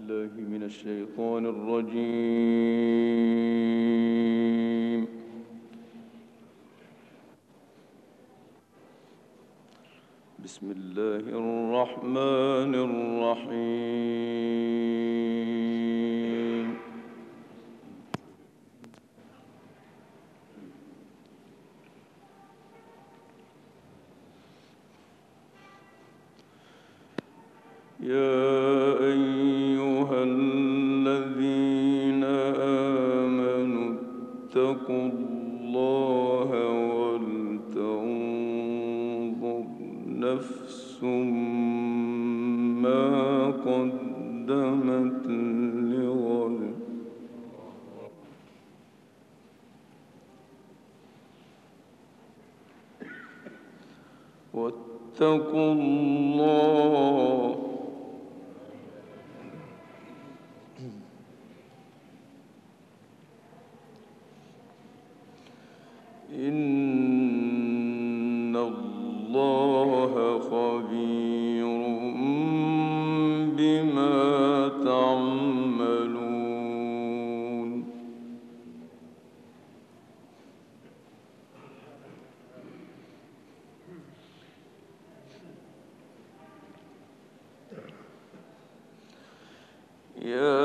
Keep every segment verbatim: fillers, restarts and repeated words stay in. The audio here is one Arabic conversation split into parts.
بالله من الشيطان الرجيم. بسم الله الرحمن الرحيم. يا أيها الذين آمنوا اتقوا الله ولتنظر نفس ما قدمت لغد واتقوا الله إن الله خبير بما تعملون. يا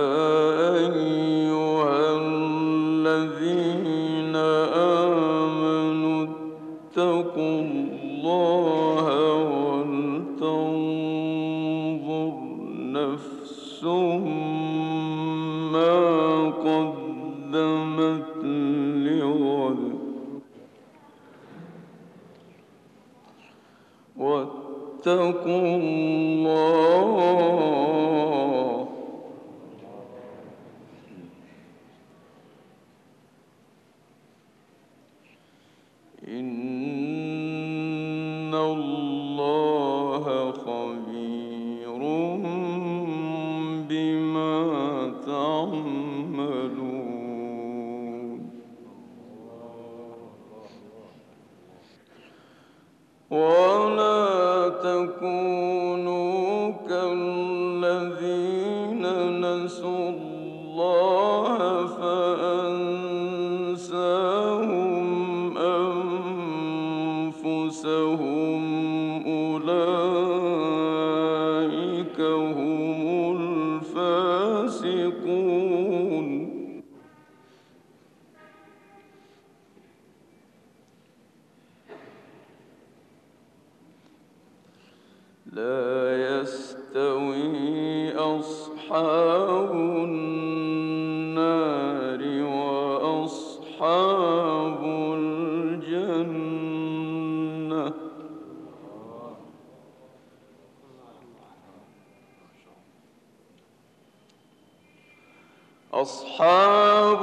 أيها الذين آمنوا اتقوا الله ولتنظر نفس ما قدمت لغد واتقوا الله إن الله خبير بما تعملون. ولا تكونوا كالذين نسوا الله فأنساهم أنفسهم أولئك هم الفاسقون. لا يستوي أصحاب النار وأصحاب الجنة أصحاب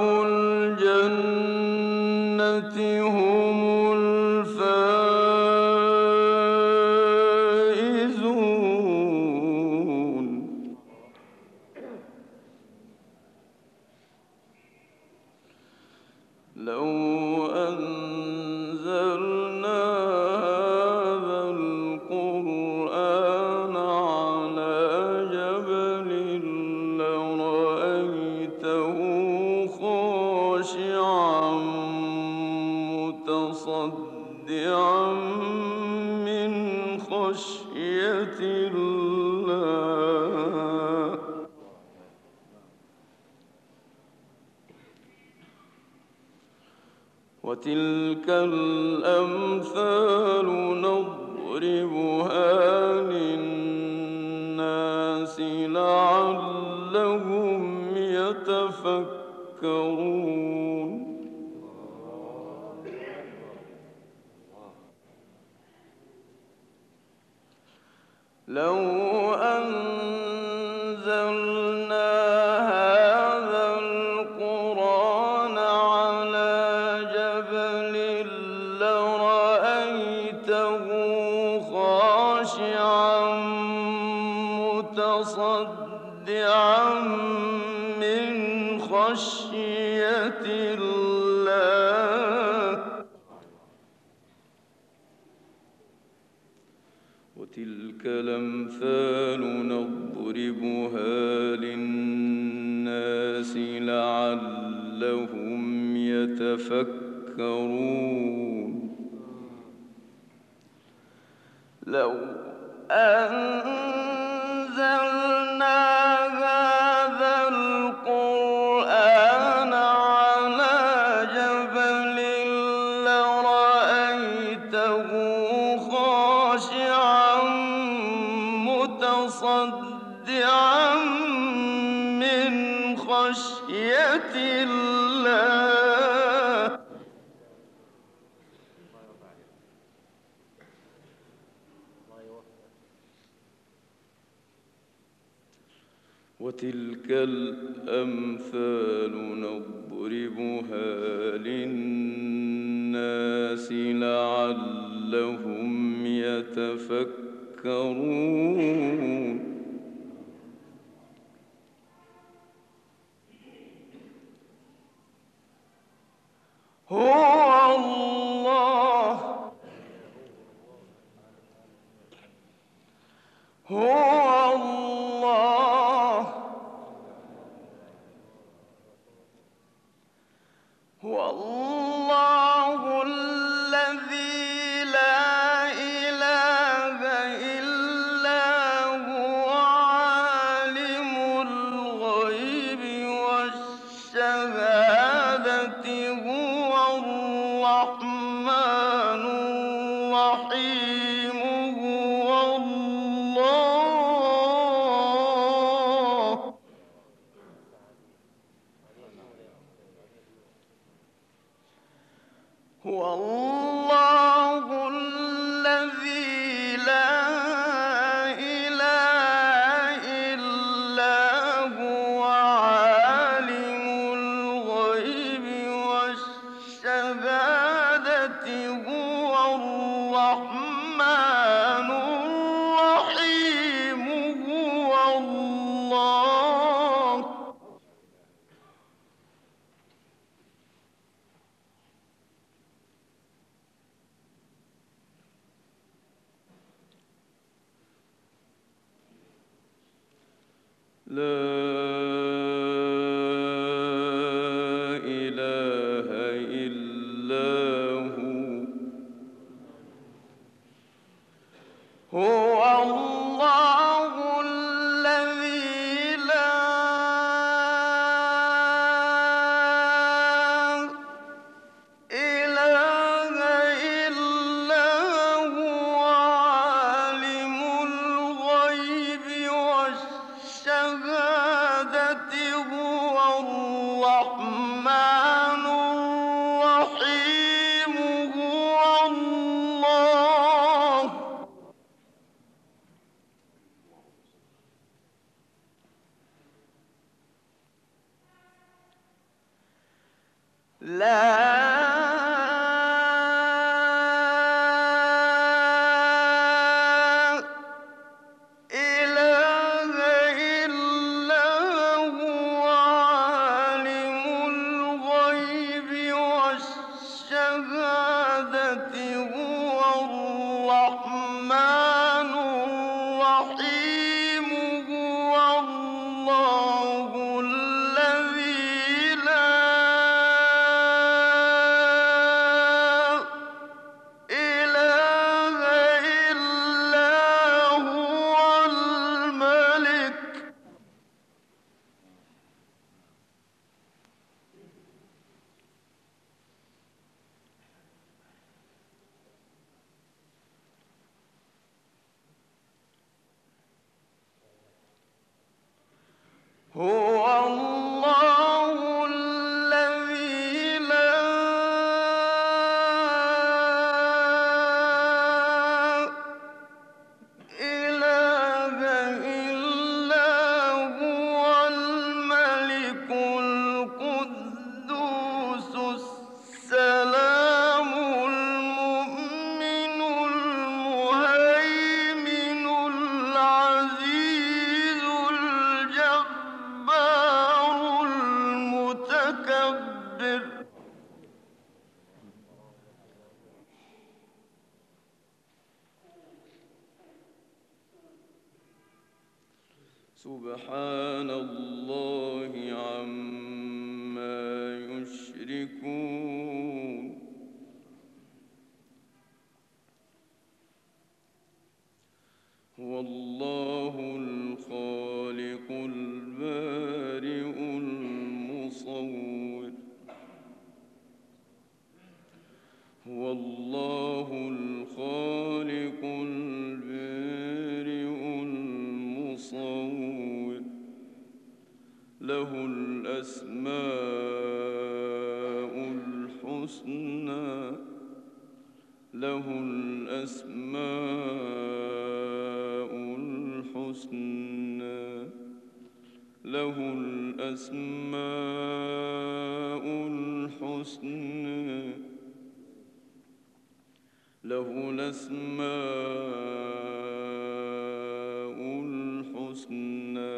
الجنة هم الفائزون. لو أنزلنا هذا القرآن على جبل لرأيته خاشعا متصدعا من خشية الله. وتلك الأمثال نضربها للناس لعلهم يتفكرون. لو أنزلنا هذا القرآن على جبل لرأيته خاشعا متصدعا من خشية الله. وتلك الأمثال نضربها للناس لعلهم يتفكرون. لو أنزلنا هذا القرآن على جبل لرأيته خاشعا متصدعا من خشية الله. وتلك الأمثال نضربها للناس لعلهم يتفكرون. هو الله هو الله هو الله الذي لا إله إلا هو عالم الغيب والشهادة هو الرحمن الرحيم هو الله هو الله الذي لا إله إلا هو عالم الغيب والشهادة هو الرحمن الرحيم هو الله. لا إله إلا هو هو الله الذي لا إله إلا هو عالم الغيب والشهادة هو الرحمن الرحيم هو الله. لا إله إلا هو عالم الغيب والشهادة هو الرحمن الرحيم هو الله الذي لا إله إلا هو الملك هو الله الذي لا إله إلا هو الملك القدوس السلام المؤمن المهيمن العزيز الجبار سبحان الله عما يشركون هو الله الخالق البارئ المصور هو الله الخالق البارئ المصور له الأسماء الحسنى له الأسماء الحسنى له الأسماء الحسنى له الأسماء الحسنى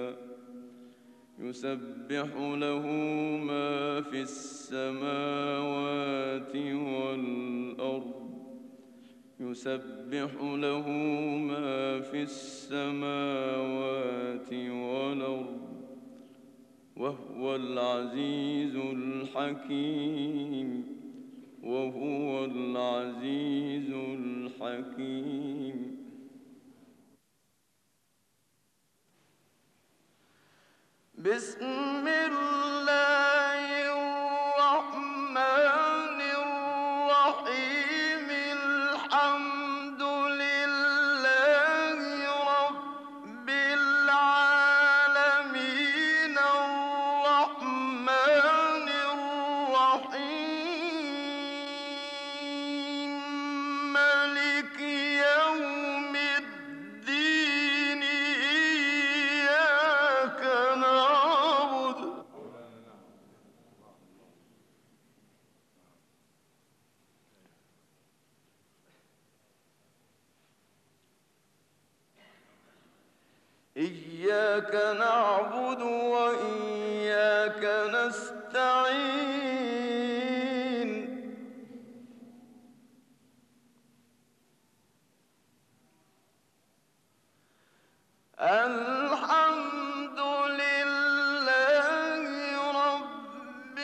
يسبح له ما في السماوات والأرض يسبح له ما في السماوات والأرض وهو العزيز الحكيم وهو العزيز الحكيم بسم الله الرحمن الرحيم الحمد لله رب العالمين الرحمن الرحيم مالك يوم الدين إياك نعبد إياك نعبد وإياك نستعين الحمد لله رب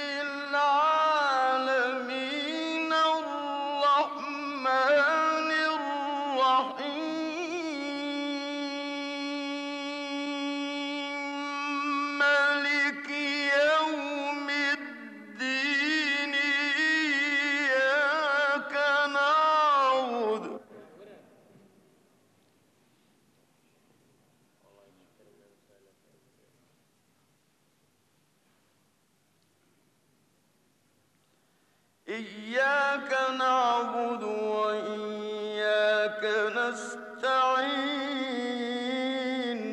العالمين الرحمن الرحيم مالك يوم الدين إياك نعبد إياك نعبد وإياك نستعين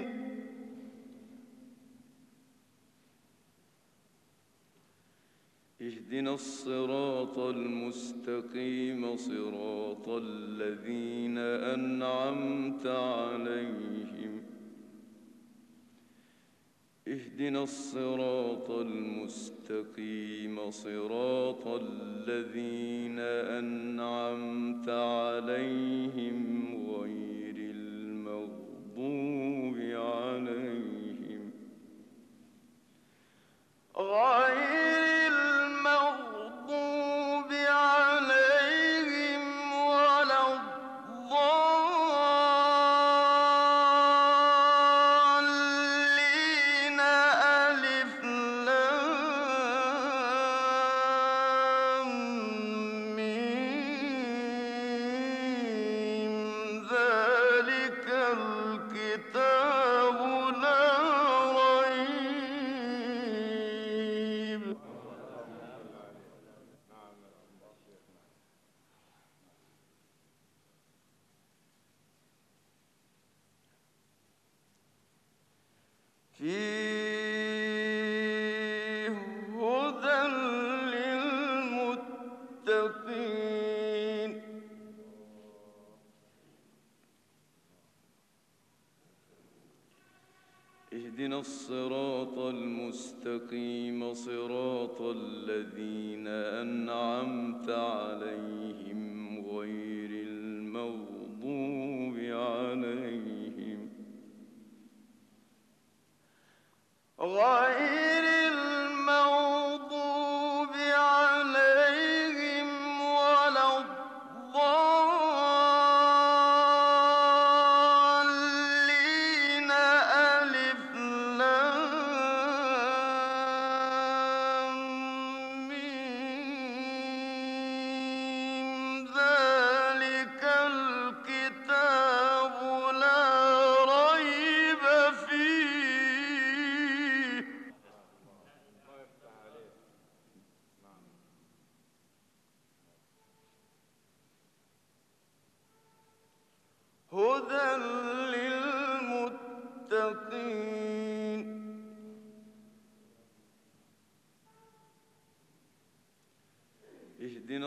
اهدنا الصراط المستقيم صراط الذين أنعمت عليهم اهدنا الصراط المستقيم صراط الذين أنعمت عليهم غير المغضوب عليهم غير المغضوب عليهم ولا الضالين ألف لام ميم ذلك الكتاب لا ريب فيه هدى للمتقين اهدنا الصراط المستقيم صراط الذين أنعمت عليهم غير المغضوب عليهم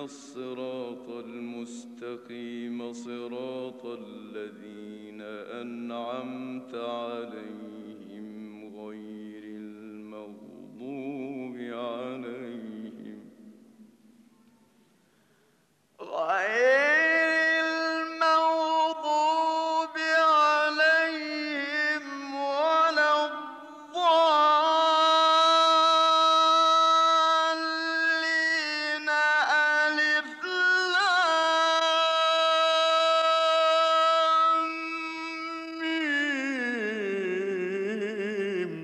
اهدنا الصراط المستقيم صراط الذين أنعمت عليهم غير المغضوب عليهم غير المغضوب عليهم ولا الضالين ألف لام ميم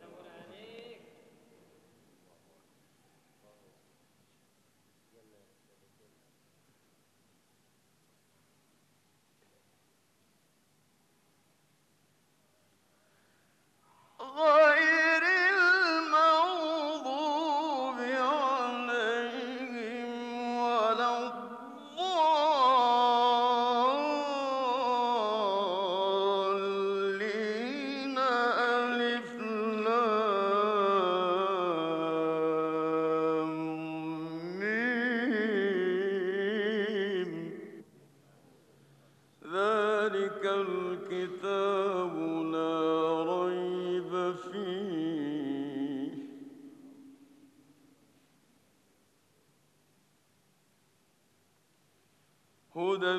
غير المغضوب عليهم ولا الضالين ألف لام ميم ذلك الكتاب لا ريب فيه هدى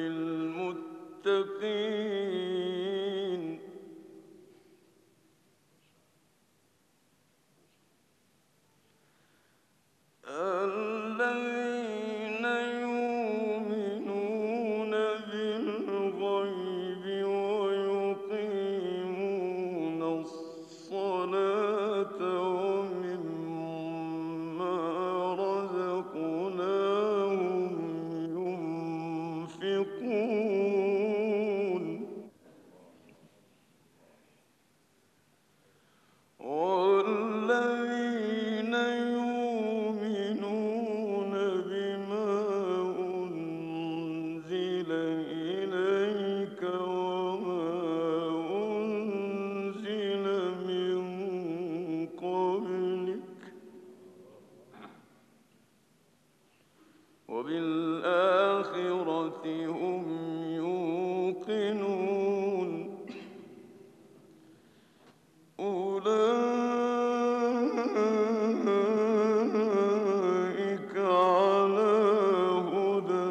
للمتقين الذين يؤمنون بالغيب ويقيمون الصلاة ومما رزقناهم ينفقون والذين يؤمنون بما أنزل إليك وما أنزل من قبلك وبالآخرة هم يوقنون أولئك على هدى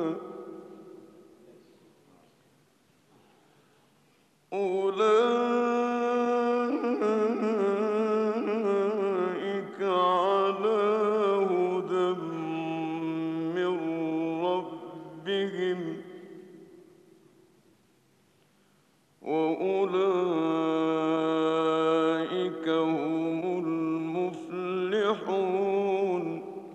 أولئك على هدى من ربهم وأولئك هم المفلحون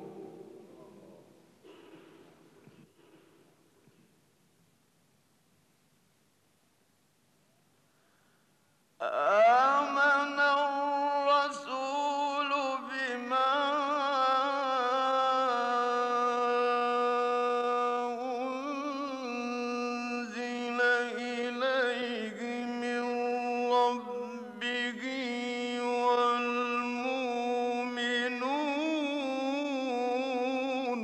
آمن الرسول بما أنزل إليه من ربه والمؤمنون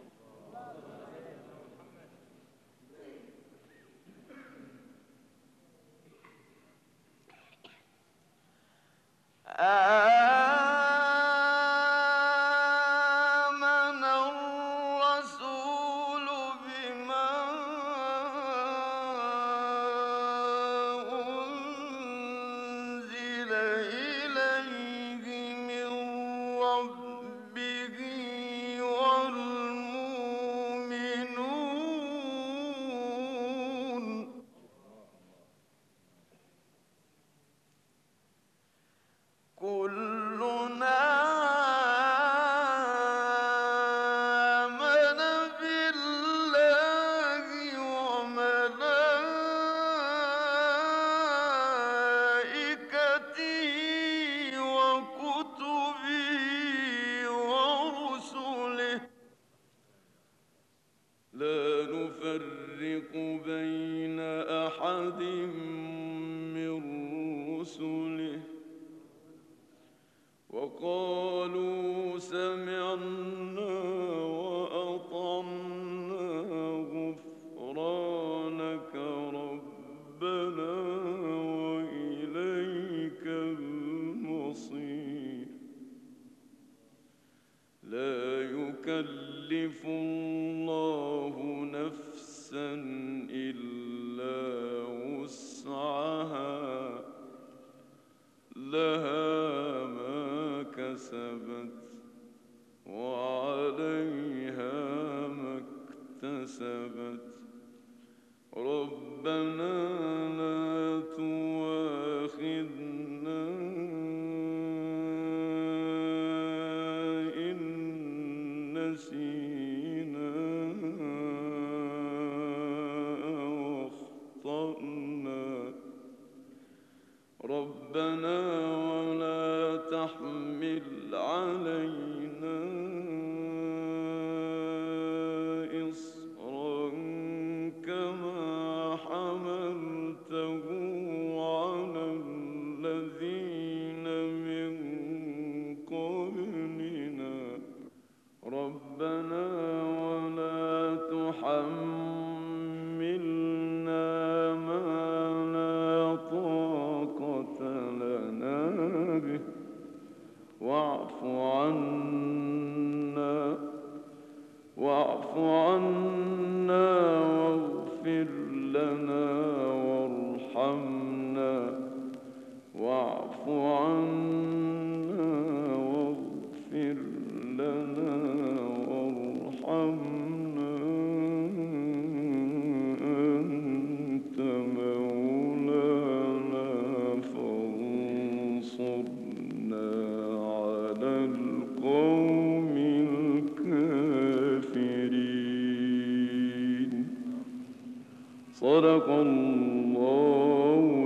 آمن الرسول بما أنزل إليه من ربه والمؤمنون كلنا آمن بالله وملائكته وكتبه ورسله لا نفرق بين أحد من رسله وقالوا سمعنا وأطعنا ربنا وإليك المصير. لا يكلف الله نفسا إلا وسعها، لها ما كسبت وعليها ما اكتسبت. ربنا لا تؤاخذنا إن نسينا أو أخطأنا. ربنا ولا تحمل علينا إصرا كما حملته على الذين من قبلنا. ربنا ولا تحملنا ما لا طاقة لنا به، واعف عنا واعف عنا واغفر لنا وارحمنا. واعف عنا واغفر لنا وارحمنا، أنت مولانا فانصرنا على القوم الكافرين. صدق الله